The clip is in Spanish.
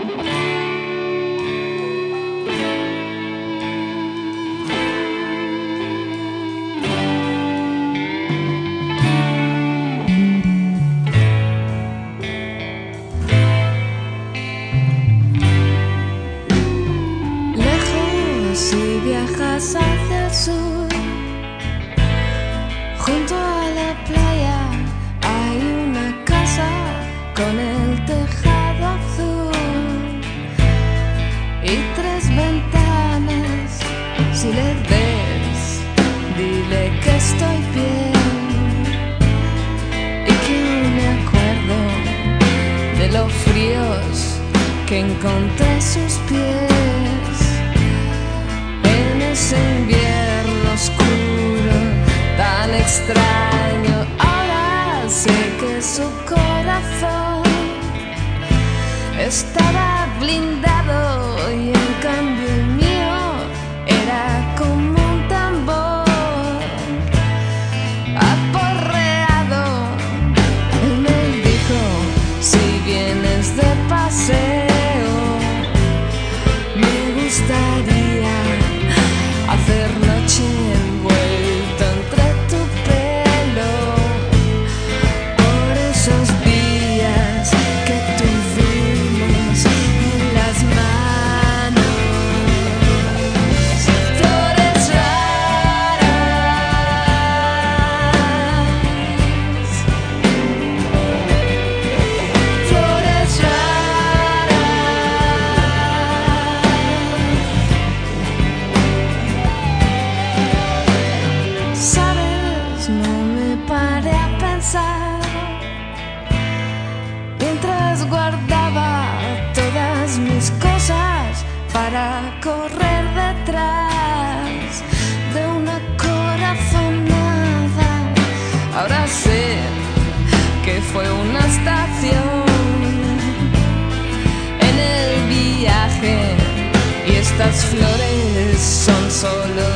Viajas hacia el sur, junto a la playa hay una casa con el tejado azul y 3 ventanas. Si le ves, dile que estoy bien y que me acuerdo de lo fríos que encontré sus pies. Ese invierno oscuro, tan extraño, ahora sé que su corazón estaba blindado y en cambio el mío era como un tambor aporreado. Él me dijo, si vienes de paseo, me gustaría hacer noche envuelto entre tu pelo, por esos días que tuvimos en las manos. Flores raras, flores raras. Sabes, no me paré a pensar mientras guardaba todas mis cosas para correr detrás de una corazonada. Ahora sé que fue una estación en el viaje y estas flores son solo